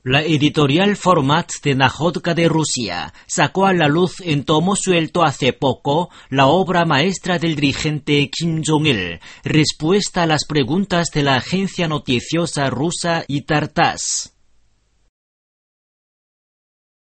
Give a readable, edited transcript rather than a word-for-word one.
La editorial Format de Nakhodka de Rusia sacó a la luz en tomo suelto hace poco la obra maestra del dirigente Kim Jong-il, respuesta a las preguntas de la agencia noticiosa rusa y Tartas.